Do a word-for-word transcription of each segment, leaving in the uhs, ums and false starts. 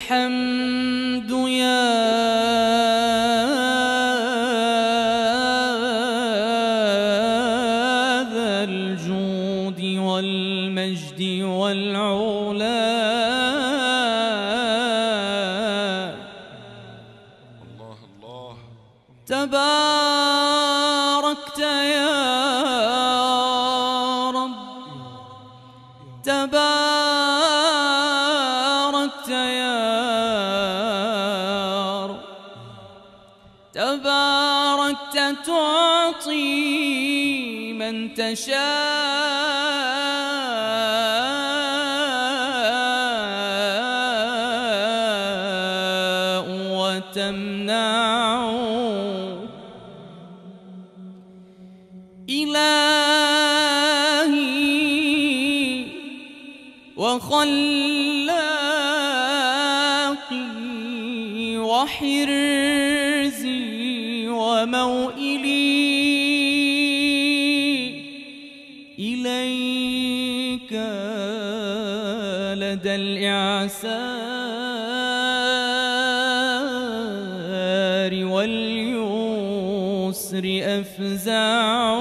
الحمد يا ذا الجود والمجد والعلا. الله الله. تباركت يا رب، تباركت يا رب، تباركت تعطي من تشاء وتمنع. إلهي وخلاقي وحرزي وموئلي، إليك لدى الإعسار واليسر أفزع.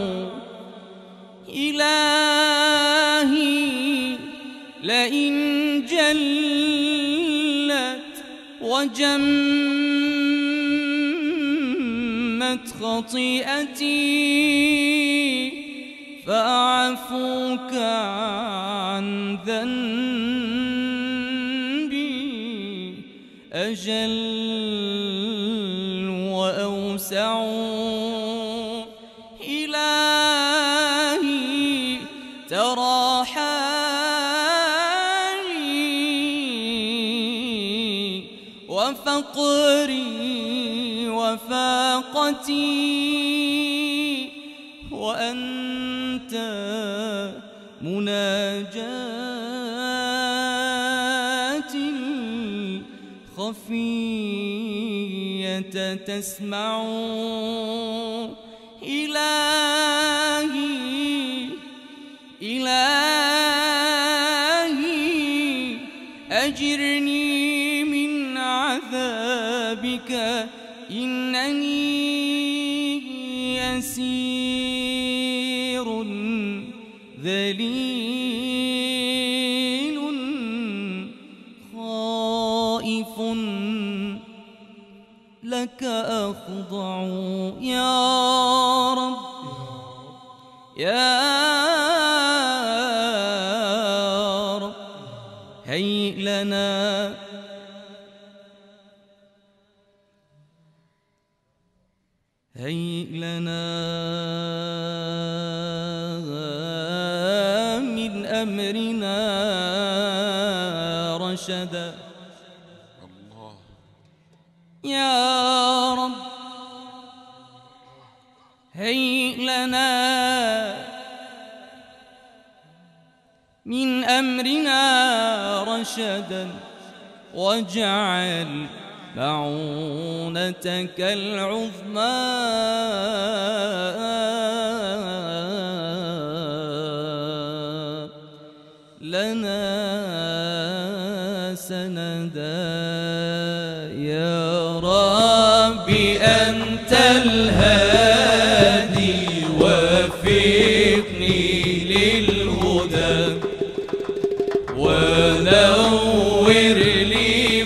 إلهي لئن جلت وجمت خطيئتي فأعفوك عن ذنبي أجل وأوسع. إلهي ترى حالي وفقري وفاقتي، وأنت مناجاتي الخفية تسمع. إلهي إلهي أجرني من عذابك، إنني يسير ذليل خائف لك أخضع. يا رب يا رب هيئ لنا هيئ لنا من أمرنا رشدا. الله. يا رب هيئ لنا من أمرنا رشدا، واجعل معونتك العظمى لنا سندا. يا ربي أنت الهادي وفقني للهدى، ونور لي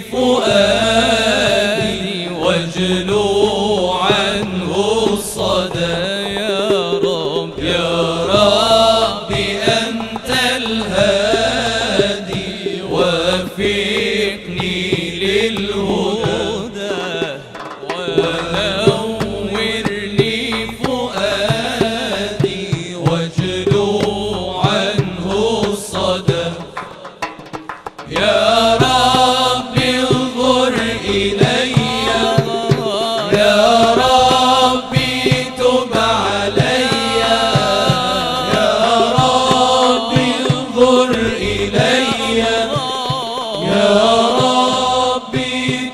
فؤادي واجلو عنه الصدى. يا رب يا ربي أنت الهادي وفقني للهدى، ونور لي فؤادي واجلو عنه الصدى. يا رب انظر إلي، يا ربي تب علي، يا رب انظر إلي، يا ربي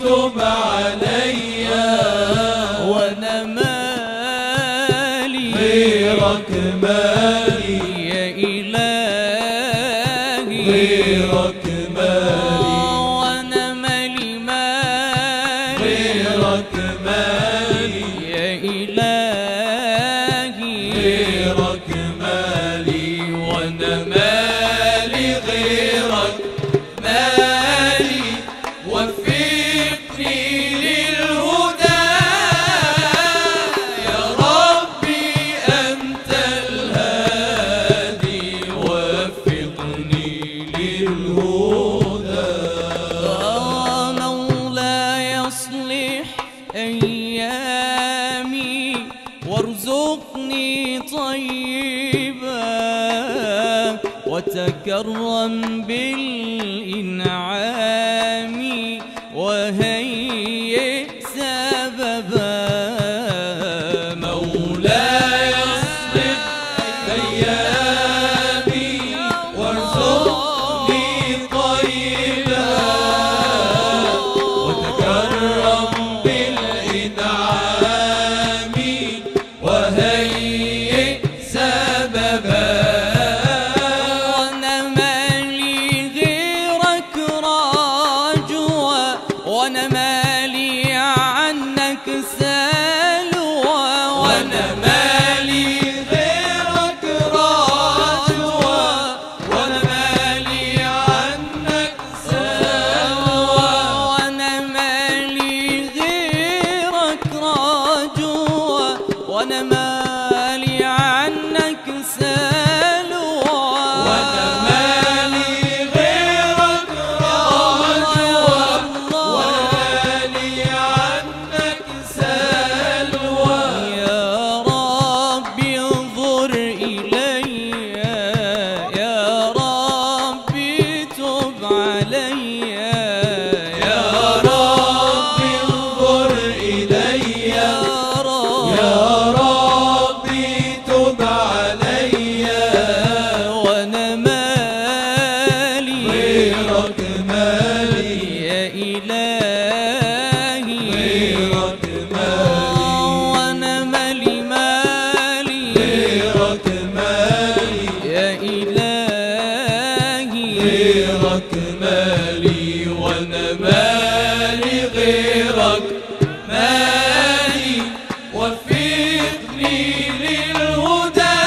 أيامي وارزقني طيبا وتكرم بالإنعام وهيئ سببا مولاي اصلح أيامي وارزقني طيبا وتكرم بالإنعام وهيئ سببا وانا مالي غيرك راجوا وانا مالي عنك سلوى وانا مالي غيرك راجوا وانا مالي عنك سلوى وانا مالي غيرك راجوا وانا مالي عنك سلوى وانا مالي غيرك راجوا وانا مالي عنك سلوى يا ربي انظر إلي يا ربي تب علي يا ربي انظر إلي يا ربي تب علي وانا مالي غيرك مالي يا إلهي غيرك مالي وانا مالي مالي غيرك مالي يا إلهي غيرك مالي وانا مالي غيرك مالي وفقني للهدى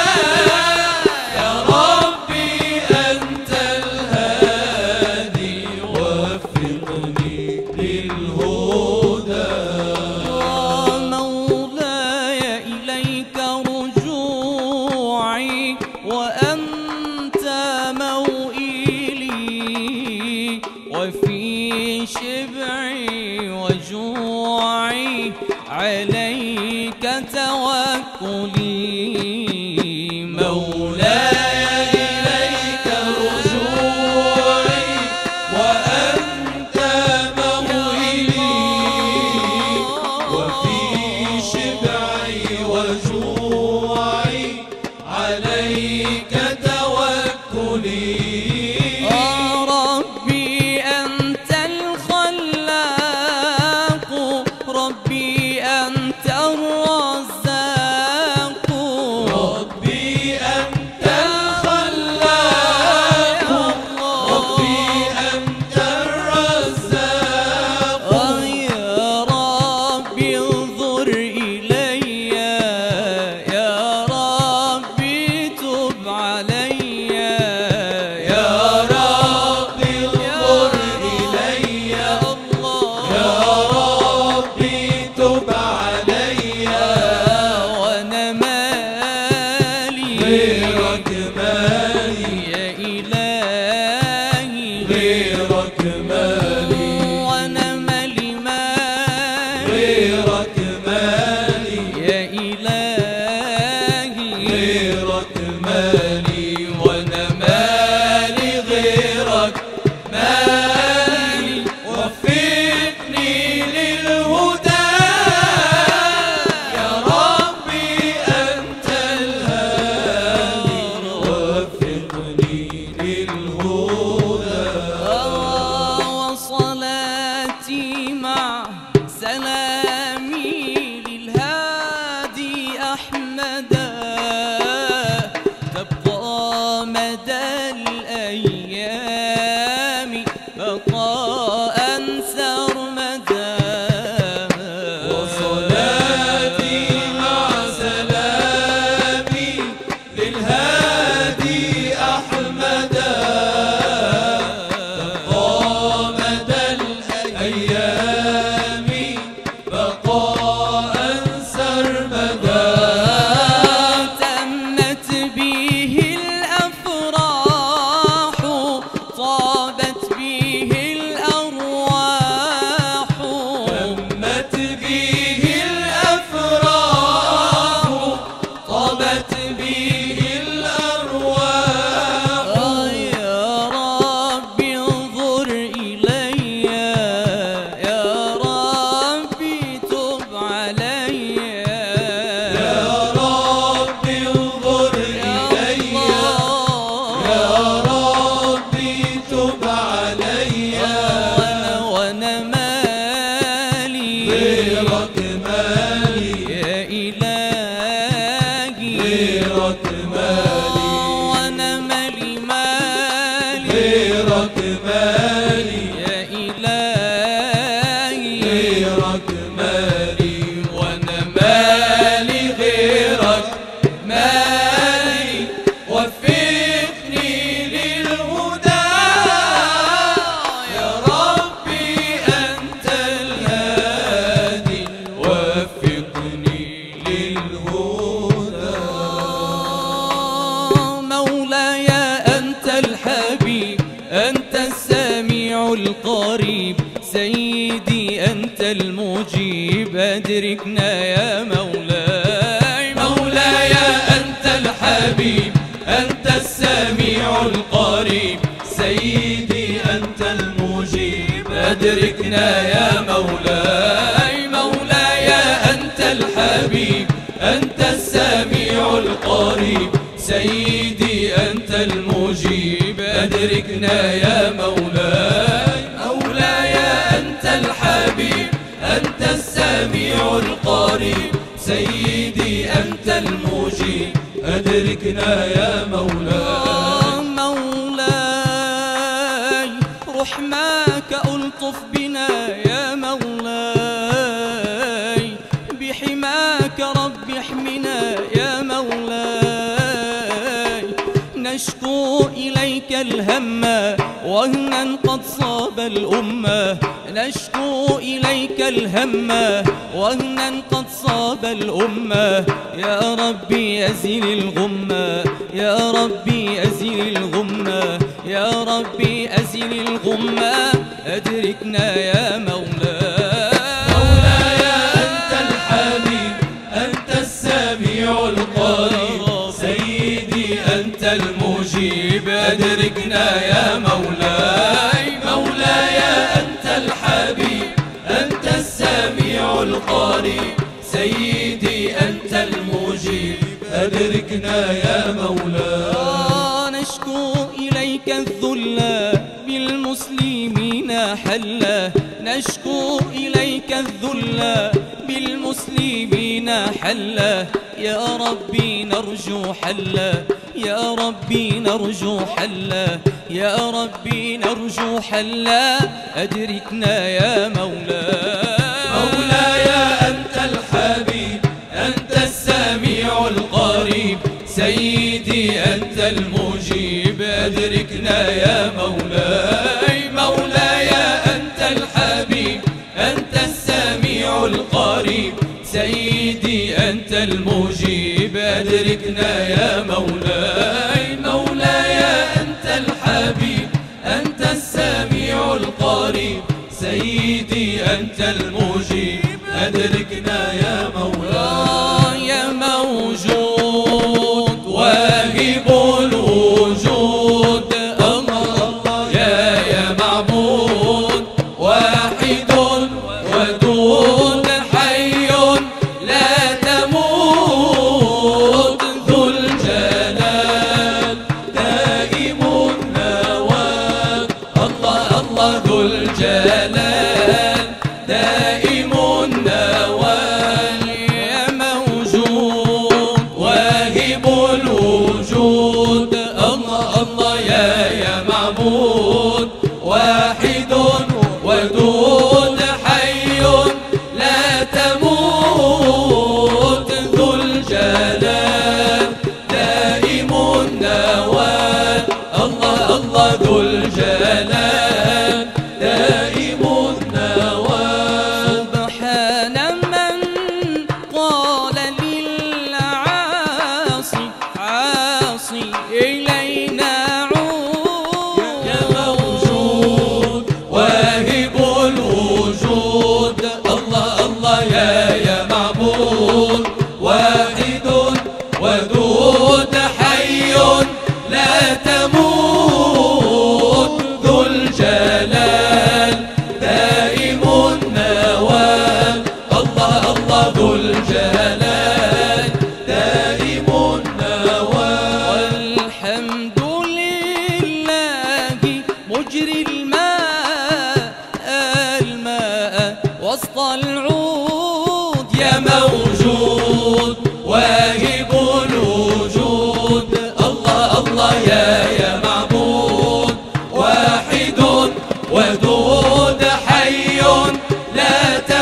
يا ربي أنت الهادي وفقني للهدى مولاي إليك رجوعي وأنت موئلي وفي شبعي وجوعي عليك توكلي مولاي إليك رجوعي وأنت موئلي وفي شبعي وجوعي عليك توكلي ربي أنت الخلاق ربي أنت الرزاق ربي أنت الخلاق ربي أنت الرزاق يا ربي انظر إلي يا ربي تب علي يا ربي انظر إلي يا ربي تب علي وانا مالي غيرك مالي يا إلهي غيرك مالي وانا مالي مالي غيرك مالي يا إلهي غيرك مالي وانا مالي غيرك مالي وفقني للهدى يا ربي أنت الهادي وفقني للهدى وصلاتي مع سلامي للهادي أحمدا تبقى مدى الأيام بقاء سرمدا وصلاتي مع سلامي للهادي أحمدا تبقى مدى الأيام سيدي أنت المجيب أدركنا يا مولاي مولاي أنت الحبيب أنت السميع القريب سيدي أنت المجيب أدركنا يا مولاي مولاي أنت الحبيب أنت السميع القريب سيدي أنت المجيب أدركنا يا مولاي مولاي أنت الحبيب أنت السميع القريب سيدي أنت المجيب أدركنا يا مولاي مولاي رحماك ألطف بنا يا مولاي بحماك رب احمنا يا مولاي نشكو إليك الهم وهنا قد صاب الأمة نشكو إليك الهم وهنا قد صاب الأمة يا ربي أزل الغمة يا ربي أزل الغمة يا ربي أزل الغمة أدركنا يا مولاي مولاي أنت الحبيب أنت السميع القريب سيدي أنت المجيب أدركنا يا مولاي مولاي أنت الحبيب أنت السميع القريب سيدي أنت المجيب أدركنا يا مولاي نشكو إليك الذل بالمسلمين حلا نشكو إليك الذل بالمسلمين حلا يا ربي نرجو حلا يا ربي نرجو حلا يا ربي نرجو حلا أدركنا يا مولاي مولاي أنت الحبيب أنت السميع القريب سيدي أنت المجيب أدركنا يا مولاي مولاي أنت الحبيب أنت السميع القريب سيدي أنت المجيب أدركنا يا مولاي مولاي أنت الحبيب أنت السميع القريب سيدي أنت المجيب أدركنا يا مولاي يا موجود واهب الوجود الله يا يا معبود واحد ودود حي لا تموت ذو الجلال دائم النوال الله الله ذو الجلال دائم النوال يا موجود واهب الوجود الله الله يا يا معبود واحد ودود حي لا تموت ذو الجلال دائم النوال الله الله ذو الجلال دائم النوال سبحان من قال للعاصي عاصي إلينا عود يا موجود واهب الوجود الله الله يا يا معبود واحد ودود حي لا تموت ذو الجلال دائم النوال الله الله ذو الجلال دائم النوال والحمد لله مجري الماء الماء وسط العود يا موجود واهب الوجود الله الله يا يا معبود واحد ودود حي لا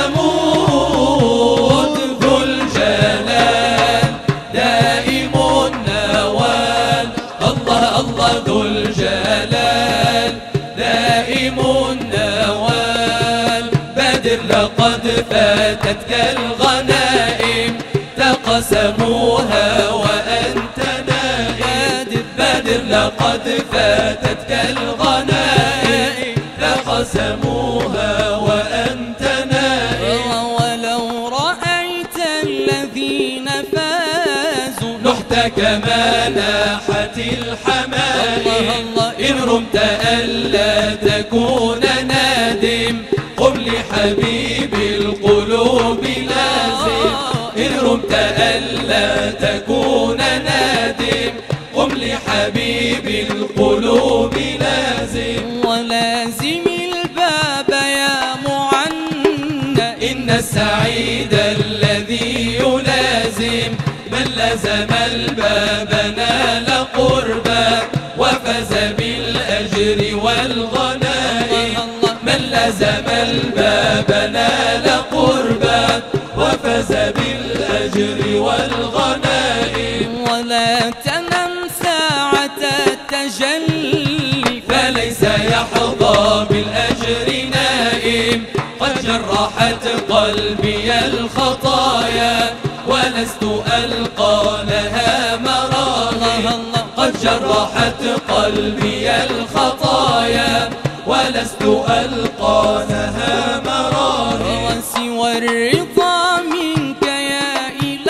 تموت ذو الجلال دائم النوال الله الله ذو الجلال دائم النوال بدر لقد فاتتك الغنائم تقسموها وأنت نائم بدر لقد فاتتك الغنائم تقسموها تكون نادم قم لحبيب القلوب لازم إن رمت ألا تكون نادم قم لحبيب القلوب لازم ولازم الباب يا معنى إن السعيد الذي يلازم من لزم الباب نال قربا وفاز بالأجر والغنائم من لزم الباب نال قربا وفاز بالأجر والغنائم ولا تنم ساعة التجلي فليس يحظى بالأجر نائم قد جرحت قلبي الخطايا ولست ألقى لها مراغم قد جرحت قلبي الخطايا ولست ألقى لها مراغم وسوى الرضا منك يا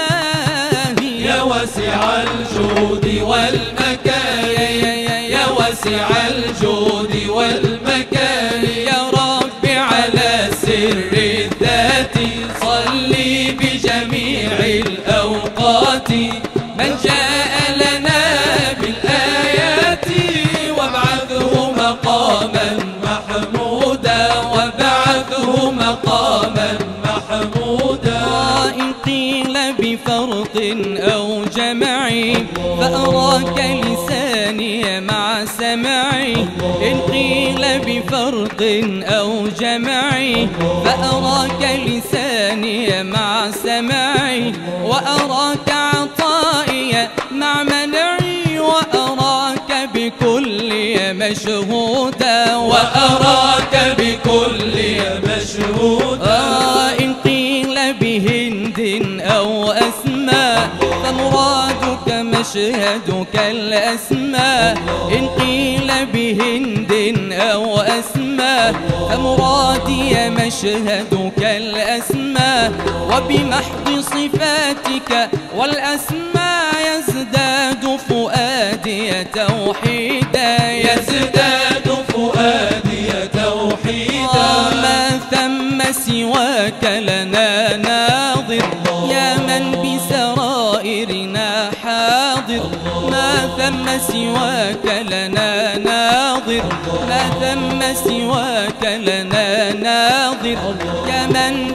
إلهي يا واسع الجود والمكان يا واسع الجود والمكان يا رب على سر الذات صلي بجميع الأوقات من جاء لنا بالآيات وابعثه مقاما محمودا وابعثه مقاما محمودا إن قيل بفرق أو جمعي فأراك لساني مع سمعي إن قيل بفرق أو جمعي فأراك لساني مع سمعي وأراك عطائي مع منعي وأراك بكل مشهودا وأراك بكل مشهودا إن قيل بهند أو أسماء فمرادك مشهدك الأسماء إن قيل بهند أو أسماء فمرادي مشهدك الأسماء وبمحض صفاتك والأسماء يزداد فؤادي توحيدا يزداد فؤادي توحيدا ما ثم سواك لنا ناظر يا من بسرائرنا حاضر ما ثم سواك لنا ناظر ما ثم سواك لنا ناظر يا من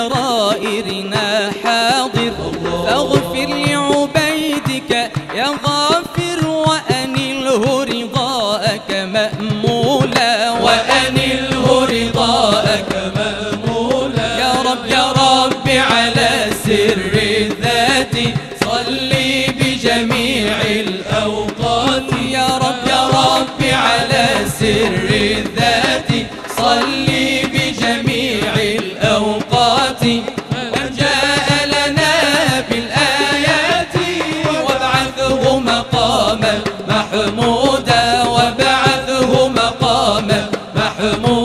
بسرائرنا حاضر فاغفر لعبيدك يا غافر وأنله رضاءك مأمولا وأنله رضاءك مأمولا يا رب يا رب على سر الذات صلي بجميع الأوقات يا رب يا رب على سر الذات صلي بجميع الأوقات من جاء لنا بالآيات وابعثه مقاما محمودا وابعثه مقاما محمودا